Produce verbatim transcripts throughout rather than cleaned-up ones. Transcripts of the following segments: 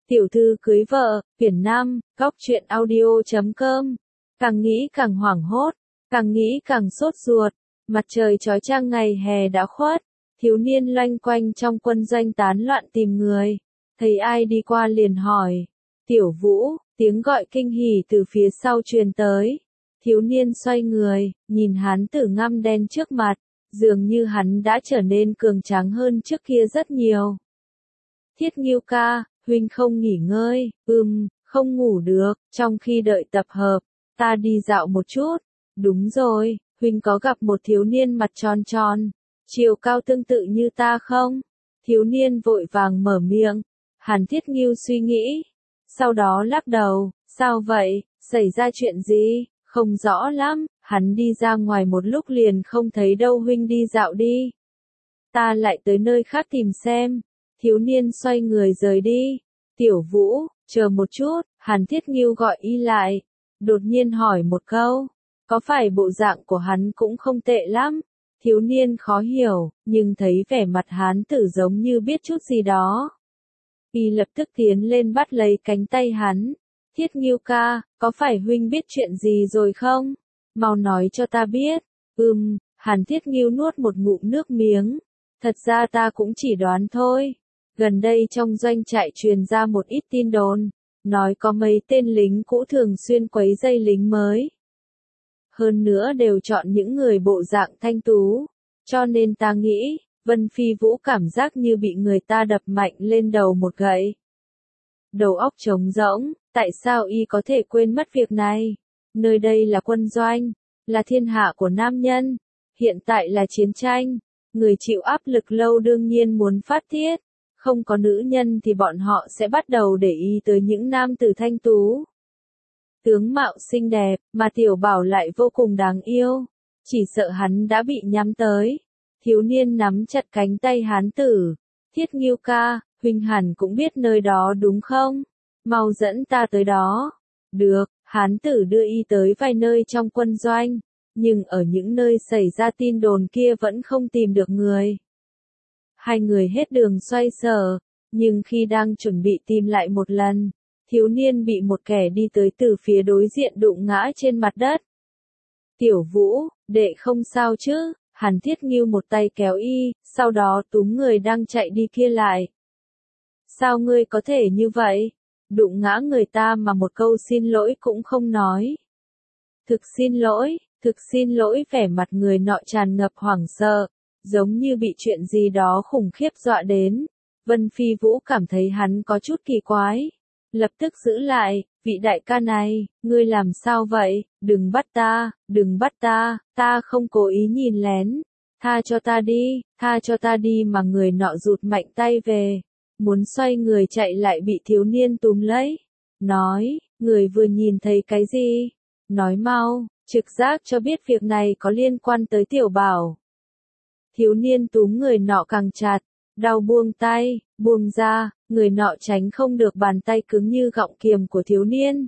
Tiểu thư cưới vợ, quyển năm, góc truyện audio chấm com. Càng nghĩ càng hoảng hốt, càng nghĩ càng sốt ruột. Mặt trời chói chang ngày hè đã khuất, thiếu niên loanh quanh trong quân doanh tán loạn tìm người. Thấy ai đi qua liền hỏi. Tiểu Vũ, tiếng gọi kinh hỉ từ phía sau truyền tới. Thiếu niên xoay người, nhìn hán tử ngăm đen trước mặt, dường như hắn đã trở nên cường tráng hơn trước kia rất nhiều. Thiết Ngưu ca, huynh không nghỉ ngơi, ừm, không ngủ được, trong khi đợi tập hợp, ta đi dạo một chút. Đúng rồi, huynh có gặp một thiếu niên mặt tròn tròn, chiều cao tương tự như ta không? Thiếu niên vội vàng mở miệng, Hàn Thiết Ngưu suy nghĩ, sau đó lắc đầu, sao vậy, xảy ra chuyện gì, không rõ lắm, hắn đi ra ngoài một lúc liền không thấy đâu, huynh đi dạo đi. Ta lại tới nơi khác tìm xem. Thiếu niên xoay người rời đi. Tiểu Vũ, chờ một chút, Hàn Thiết Ngưu gọi y lại. Đột nhiên hỏi một câu. Có phải bộ dạng của hắn cũng không tệ lắm? Thiếu niên khó hiểu, nhưng thấy vẻ mặt hán tử giống như biết chút gì đó. Y lập tức tiến lên bắt lấy cánh tay hắn. Thiết Ngưu ca, có phải huynh biết chuyện gì rồi không? Mau nói cho ta biết. Ừm, Hàn Thiết Ngưu nuốt một ngụm nước miếng. Thật ra ta cũng chỉ đoán thôi. Gần đây trong doanh trại truyền ra một ít tin đồn, nói có mấy tên lính cũ thường xuyên quấy rầy lính mới. Hơn nữa đều chọn những người bộ dạng thanh tú, cho nên ta nghĩ, Vân Phi Vũ cảm giác như bị người ta đập mạnh lên đầu một gậy. Đầu óc trống rỗng, tại sao y có thể quên mất việc này? Nơi đây là quân doanh, là thiên hạ của nam nhân, hiện tại là chiến tranh, người chịu áp lực lâu đương nhiên muốn phát tiết. Không có nữ nhân thì bọn họ sẽ bắt đầu để ý tới những nam tử thanh tú. Tướng mạo xinh đẹp, mà tiểu bảo lại vô cùng đáng yêu. Chỉ sợ hắn đã bị nhắm tới. Thiếu niên nắm chặt cánh tay hán tử. Thiết Ngưu ca, huynh hẳn cũng biết nơi đó đúng không? Mau dẫn ta tới đó. Được, hán tử đưa y tới vài nơi trong quân doanh. Nhưng ở những nơi xảy ra tin đồn kia vẫn không tìm được người. Hai người hết đường xoay sở, nhưng khi đang chuẩn bị tìm lại một lần, thiếu niên bị một kẻ đi tới từ phía đối diện đụng ngã trên mặt đất. Tiểu Vũ, đệ không sao chứ? Hàn Thiết Ngưu một tay kéo y, sau đó túm người đang chạy đi kia lại. Sao ngươi có thể như vậy? Đụng ngã người ta mà một câu xin lỗi cũng không nói. Thực xin lỗi, thực xin lỗi, vẻ mặt người nọ tràn ngập hoảng sợ. Giống như bị chuyện gì đó khủng khiếp dọa đến. Vân Phi Vũ cảm thấy hắn có chút kỳ quái. Lập tức giữ lại, vị đại ca này, ngươi làm sao vậy, đừng bắt ta, đừng bắt ta, ta không cố ý nhìn lén. Tha cho ta đi, tha cho ta đi, mà người nọ rụt mạnh tay về. Muốn xoay người chạy lại bị thiếu niên túm lấy. Nói, người vừa nhìn thấy cái gì? Nói mau, trực giác cho biết việc này có liên quan tới tiểu bảo. Thiếu niên túm người nọ càng chặt, đau buông tay, buông ra, người nọ tránh không được bàn tay cứng như gọng kiềm của thiếu niên.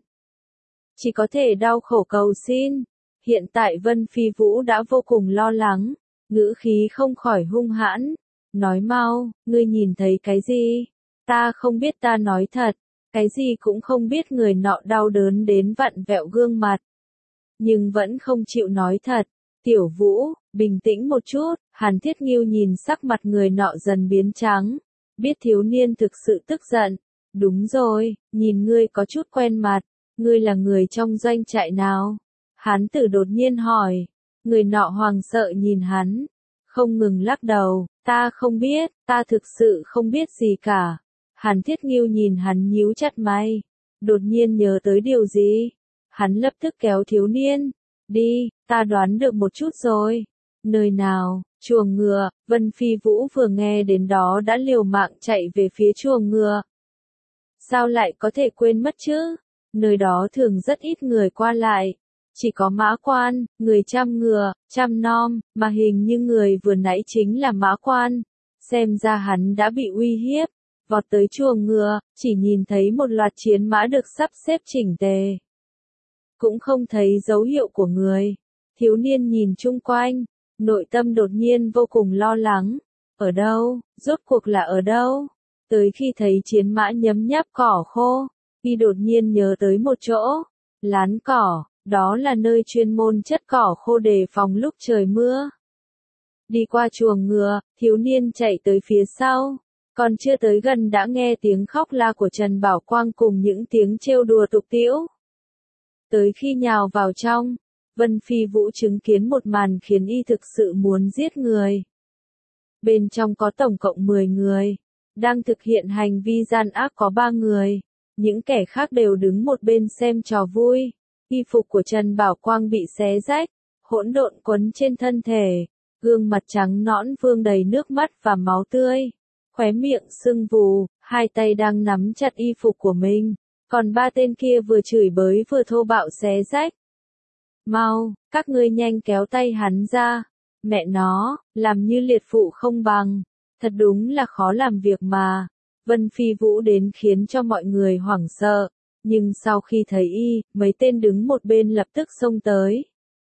Chỉ có thể đau khổ cầu xin. Hiện tại Vân Phi Vũ đã vô cùng lo lắng, ngữ khí không khỏi hung hãn. Nói mau, ngươi nhìn thấy cái gì? Ta không biết, ta nói thật, cái gì cũng không biết. Người nọ đau đớn đến vặn vẹo gương mặt, nhưng vẫn không chịu nói thật. Tiểu Vũ, bình tĩnh một chút. Hàn Thiết Ngưu nhìn sắc mặt người nọ dần biến trắng, biết thiếu niên thực sự tức giận. Đúng rồi, nhìn ngươi có chút quen mặt, ngươi là người trong doanh trại nào? Hán tử đột nhiên hỏi. Người nọ hoảng sợ nhìn hắn, không ngừng lắc đầu, ta không biết, ta thực sự không biết gì cả. Hàn Thiết Ngưu nhìn hắn nhíu chặt mày, đột nhiên nhớ tới điều gì. Hắn lập tức kéo thiếu niên, đi, ta đoán được một chút rồi. Nơi nào? Chuồng ngựa. Vân Phi Vũ vừa nghe đến đó đã liều mạng chạy về phía chuồng ngựa. Sao lại có thể quên mất chứ? Nơi đó thường rất ít người qua lại. Chỉ có mã quan, người chăm ngựa, chăm nom, mà hình như người vừa nãy chính là mã quan. Xem ra hắn đã bị uy hiếp. Vọt tới chuồng ngựa, chỉ nhìn thấy một loạt chiến mã được sắp xếp chỉnh tề. Cũng không thấy dấu hiệu của người. Thiếu niên nhìn chung quanh, nội tâm đột nhiên vô cùng lo lắng. Ở đâu? Rốt cuộc là ở đâu? Tới khi thấy chiến mã nhấm nháp cỏ khô, y đột nhiên nhớ tới một chỗ, lán cỏ, đó là nơi chuyên môn chất cỏ khô đề phòng lúc trời mưa. Đi qua chuồng ngựa, thiếu niên chạy tới phía sau, còn chưa tới gần đã nghe tiếng khóc la của Trần Bảo Quang cùng những tiếng trêu đùa tục tĩu. Tới khi nhào vào trong, Vân Phi Vũ chứng kiến một màn khiến y thực sự muốn giết người. Bên trong có tổng cộng mười người, đang thực hiện hành vi gian ác có ba người, những kẻ khác đều đứng một bên xem trò vui. Y phục của Trần Bảo Quang bị xé rách, hỗn độn quấn trên thân thể, gương mặt trắng nõn vương đầy nước mắt và máu tươi, khóe miệng sưng vù, hai tay đang nắm chặt y phục của mình, còn ba tên kia vừa chửi bới vừa thô bạo xé rách. Mau, các ngươi nhanh kéo tay hắn ra, mẹ nó, làm như liệt phụ không bằng, thật đúng là khó làm việc mà. Vân Phi Vũ đến khiến cho mọi người hoảng sợ, nhưng sau khi thấy y, mấy tên đứng một bên lập tức xông tới.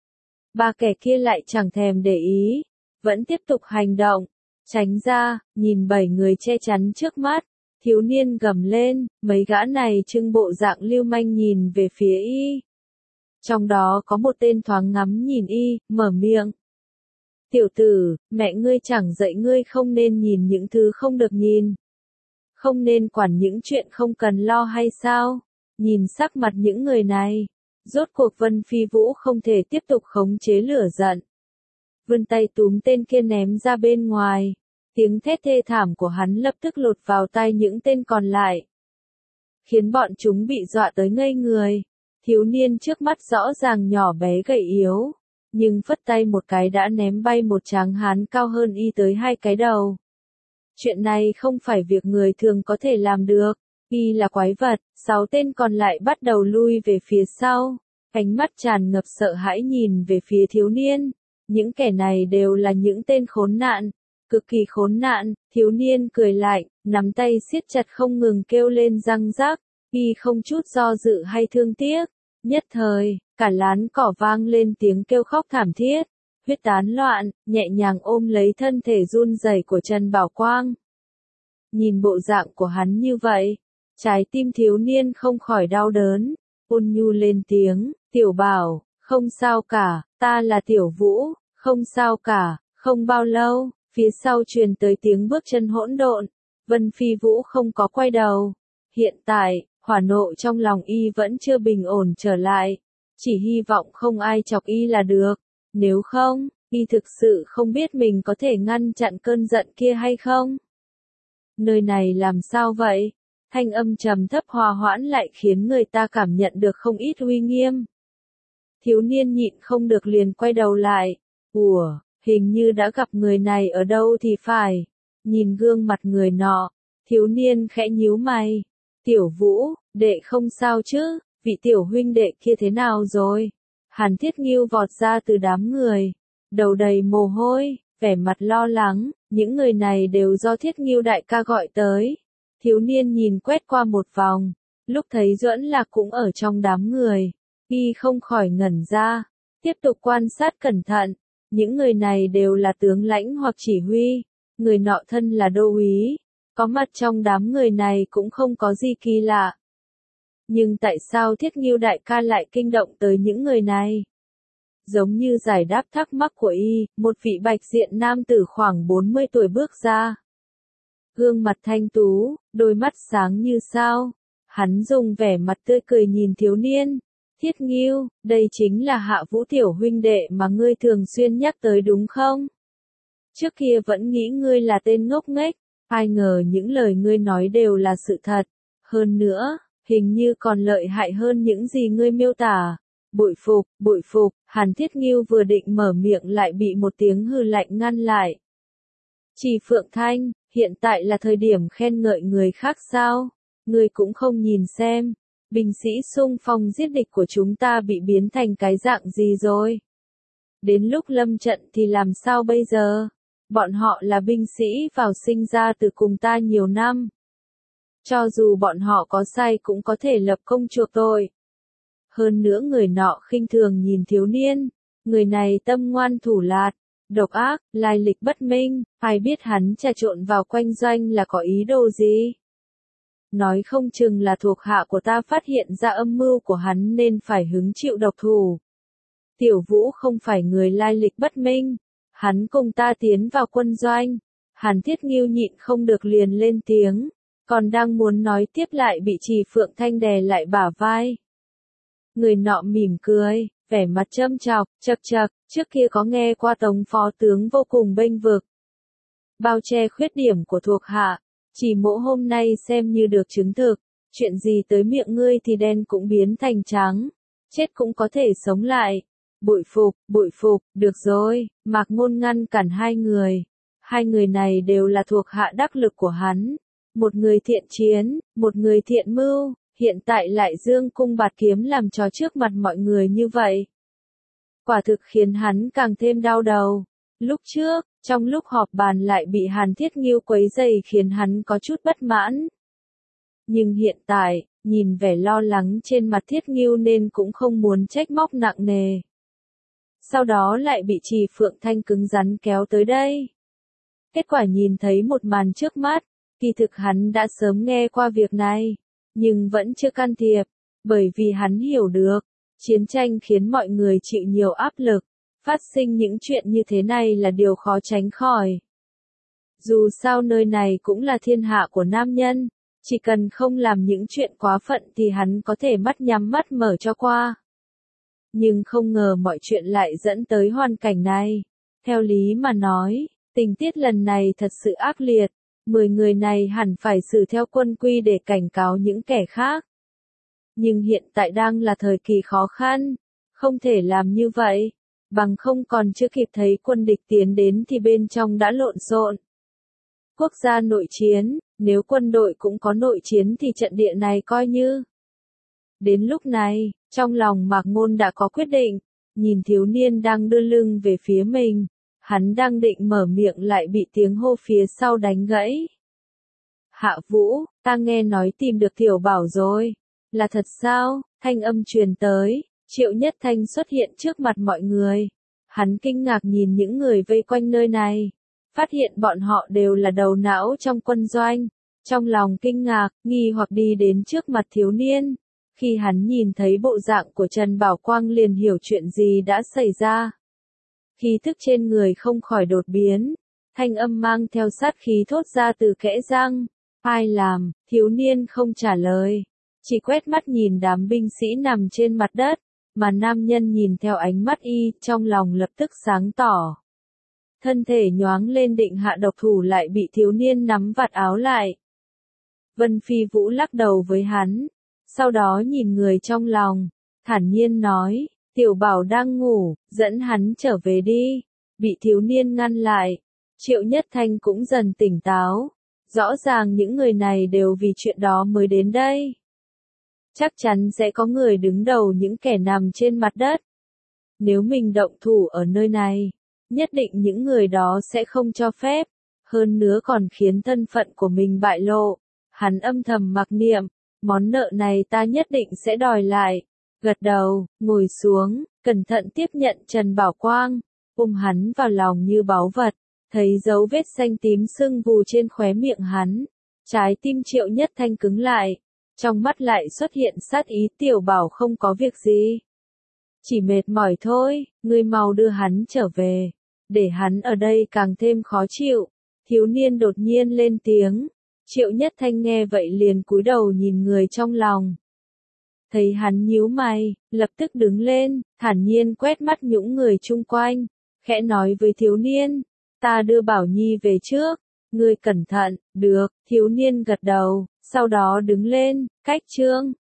Ba kẻ kia lại chẳng thèm để ý, vẫn tiếp tục hành động, tránh ra, nhìn bảy người che chắn trước mắt, thiếu niên gầm lên, mấy gã này trưng bộ dạng lưu manh nhìn về phía y. Trong đó có một tên thoáng ngắm nhìn y, mở miệng. Tiểu tử, mẹ ngươi chẳng dạy ngươi không nên nhìn những thứ không được nhìn. Không nên quản những chuyện không cần lo hay sao? Nhìn sắc mặt những người này, rốt cuộc Vân Phi Vũ không thể tiếp tục khống chế lửa giận. Vươn tay túm tên kia ném ra bên ngoài, tiếng thét thê thảm của hắn lập tức lột vào tai những tên còn lại, khiến bọn chúng bị dọa tới ngây người. Thiếu niên trước mắt rõ ràng nhỏ bé gầy yếu, nhưng phất tay một cái đã ném bay một tráng hán cao hơn y tới hai cái đầu. Chuyện này không phải việc người thường có thể làm được, y là quái vật. Sáu tên còn lại bắt đầu lui về phía sau, ánh mắt tràn ngập sợ hãi nhìn về phía thiếu niên. Những kẻ này đều là những tên khốn nạn, cực kỳ khốn nạn. Thiếu niên cười lạnh, nắm tay siết chặt không ngừng kêu lên răng rắc, y không chút do dự hay thương tiếc. Nhất thời, cả lán cỏ vang lên tiếng kêu khóc thảm thiết, huyết tán loạn, nhẹ nhàng ôm lấy thân thể run rẩy của Trần Bảo Quang. Nhìn bộ dạng của hắn như vậy, trái tim thiếu niên không khỏi đau đớn, ôn nhu lên tiếng, tiểu Bảo, không sao cả, ta là Tiểu Vũ, không sao cả. Không bao lâu, phía sau truyền tới tiếng bước chân hỗn độn, Vân Phi Vũ không có quay đầu. Hiện tại, hỏa nộ trong lòng y vẫn chưa bình ổn trở lại, chỉ hy vọng không ai chọc y là được, nếu không, y thực sự không biết mình có thể ngăn chặn cơn giận kia hay không. Nơi này làm sao vậy? Thanh âm trầm thấp hòa hoãn lại khiến người ta cảm nhận được không ít uy nghiêm. Thiếu niên nhịn không được liền quay đầu lại, ủa, hình như đã gặp người này ở đâu thì phải. Nhìn gương mặt người nọ, thiếu niên khẽ nhíu mày. Tiểu Vũ, đệ không sao chứ, vị tiểu huynh đệ kia thế nào rồi? Hàn Thiết Nghiêu vọt ra từ đám người, đầu đầy mồ hôi, vẻ mặt lo lắng, những người này đều do Thiết Nghiêu đại ca gọi tới. Thiếu niên nhìn quét qua một vòng, lúc thấy Duẫn Lạc cũng ở trong đám người, y không khỏi ngẩn ra, tiếp tục quan sát cẩn thận, những người này đều là tướng lãnh hoặc chỉ huy, người nọ thân là đô úy, có mặt trong đám người này cũng không có gì kỳ lạ. Nhưng tại sao Thiết Nghiêu đại ca lại kinh động tới những người này? Giống như giải đáp thắc mắc của y, một vị bạch diện nam tử khoảng bốn mươi tuổi bước ra. Gương mặt thanh tú, đôi mắt sáng như sao. Hắn dùng vẻ mặt tươi cười nhìn thiếu niên. Thiết Nghiêu, đây chính là Hạ Vũ tiểu huynh đệ mà ngươi thường xuyên nhắc tới đúng không? Trước kia vẫn nghĩ ngươi là tên ngốc nghếch, ai ngờ những lời ngươi nói đều là sự thật. Hơn nữa, hình như còn lợi hại hơn những gì ngươi miêu tả. Bội phục, bội phục. Hàn Thiết Nghiêu vừa định mở miệng lại bị một tiếng hừ lạnh ngăn lại. Chỉ Phượng Thanh, hiện tại là thời điểm khen ngợi người khác sao? Ngươi cũng không nhìn xem, binh sĩ xung phong giết địch của chúng ta bị biến thành cái dạng gì rồi? Đến lúc lâm trận thì làm sao bây giờ? Bọn họ là binh sĩ vào sinh ra từ cùng ta nhiều năm. Cho dù bọn họ có sai cũng có thể lập công chuộc tội. Hơn nữa người nọ khinh thường nhìn thiếu niên, người này tâm ngoan thủ lạt, độc ác, lai lịch bất minh, ai biết hắn trà trộn vào quanh doanh là có ý đồ gì? Nói không chừng là thuộc hạ của ta phát hiện ra âm mưu của hắn nên phải hứng chịu độc thủ. Tiểu Vũ không phải người lai lịch bất minh, hắn cùng ta tiến vào quân doanh. Hàn Thiết Ngưu nhịn không được liền lên tiếng, còn đang muốn nói tiếp lại bị Trì Phượng Thanh đè lại bả vai. Người nọ mỉm cười, vẻ mặt châm chọc, chậc chậc, trước kia có nghe qua Tống phó tướng vô cùng bênh vực, bao che khuyết điểm của thuộc hạ, chỉ mỗi hôm nay xem như được chứng thực, chuyện gì tới miệng ngươi thì đen cũng biến thành trắng, chết cũng có thể sống lại. Bội phục, bội phục, được rồi, Mạc Ngôn ngăn cản hai người. Hai người này đều là thuộc hạ đắc lực của hắn. Một người thiện chiến, một người thiện mưu, hiện tại lại dương cung bạt kiếm làm trò trước mặt mọi người như vậy. Quả thực khiến hắn càng thêm đau đầu. Lúc trước, trong lúc họp bàn lại bị Hàn Thiết Ngưu quấy rầy khiến hắn có chút bất mãn. Nhưng hiện tại, nhìn vẻ lo lắng trên mặt Thiết Ngưu nên cũng không muốn trách móc nặng nề. Sau đó lại bị Trì Phượng Thanh cứng rắn kéo tới đây. Kết quả nhìn thấy một màn trước mắt, kỳ thực hắn đã sớm nghe qua việc này, nhưng vẫn chưa can thiệp, bởi vì hắn hiểu được, chiến tranh khiến mọi người chịu nhiều áp lực, phát sinh những chuyện như thế này là điều khó tránh khỏi. Dù sao nơi này cũng là thiên hạ của nam nhân, chỉ cần không làm những chuyện quá phận thì hắn có thể mắt nhắm mắt mở cho qua. Nhưng không ngờ mọi chuyện lại dẫn tới hoàn cảnh này. Theo lý mà nói, tình tiết lần này thật sự ác liệt, mười người này hẳn phải xử theo quân quy để cảnh cáo những kẻ khác. Nhưng hiện tại đang là thời kỳ khó khăn, không thể làm như vậy, bằng không còn chưa kịp thấy quân địch tiến đến thì bên trong đã lộn xộn. Quốc gia nội chiến, nếu quân đội cũng có nội chiến thì trận địa này coi như. Đến lúc này, trong lòng Mạc Ngôn đã có quyết định, nhìn thiếu niên đang đưa lưng về phía mình, hắn đang định mở miệng lại bị tiếng hô phía sau đánh gãy. Hạ Vũ, ta nghe nói tìm được Tiểu Bảo rồi, là thật sao? Thanh âm truyền tới, Triệu Nhất Thanh xuất hiện trước mặt mọi người. Hắn kinh ngạc nhìn những người vây quanh nơi này, phát hiện bọn họ đều là đầu não trong quân doanh. Trong lòng kinh ngạc, nghi hoặc đi đến trước mặt thiếu niên. Khi hắn nhìn thấy bộ dạng của Trần Bảo Quang liền hiểu chuyện gì đã xảy ra. Khí thức trên người không khỏi đột biến, thanh âm mang theo sát khí thốt ra từ kẽ răng. Ai làm? Thiếu niên không trả lời, chỉ quét mắt nhìn đám binh sĩ nằm trên mặt đất, mà nam nhân nhìn theo ánh mắt y, trong lòng lập tức sáng tỏ. Thân thể nhoáng lên định hạ độc thủ lại bị thiếu niên nắm vạt áo lại. Vân Phi Vũ lắc đầu với hắn, sau đó nhìn người trong lòng, thản nhiên nói, Tiểu Bảo đang ngủ, dẫn hắn trở về đi. Bị thiếu niên ngăn lại, Triệu Nhất Thanh cũng dần tỉnh táo, rõ ràng những người này đều vì chuyện đó mới đến đây. Chắc chắn sẽ có người đứng đầu những kẻ nằm trên mặt đất. Nếu mình động thủ ở nơi này, nhất định những người đó sẽ không cho phép, hơn nữa còn khiến thân phận của mình bại lộ. Hắn âm thầm mặc niệm, món nợ này ta nhất định sẽ đòi lại. Gật đầu, ngồi xuống, cẩn thận tiếp nhận Trần Bảo Quang, ôm hắn vào lòng như báu vật, thấy dấu vết xanh tím sưng vù trên khóe miệng hắn. Trái tim Triệu Nhất Thanh cứng lại, trong mắt lại xuất hiện sát ý. Tiểu Bảo không có việc gì, chỉ mệt mỏi thôi, ngươi mau đưa hắn trở về, để hắn ở đây càng thêm khó chịu. Thiếu niên đột nhiên lên tiếng. Triệu Nhất Thanh nghe vậy liền cúi đầu nhìn người trong lòng. Thấy hắn nhíu mày, lập tức đứng lên, thản nhiên quét mắt những người chung quanh, khẽ nói với thiếu niên, ta đưa Bảo Nhi về trước, ngươi cẩn thận. Được, thiếu niên gật đầu, sau đó đứng lên, cách chương.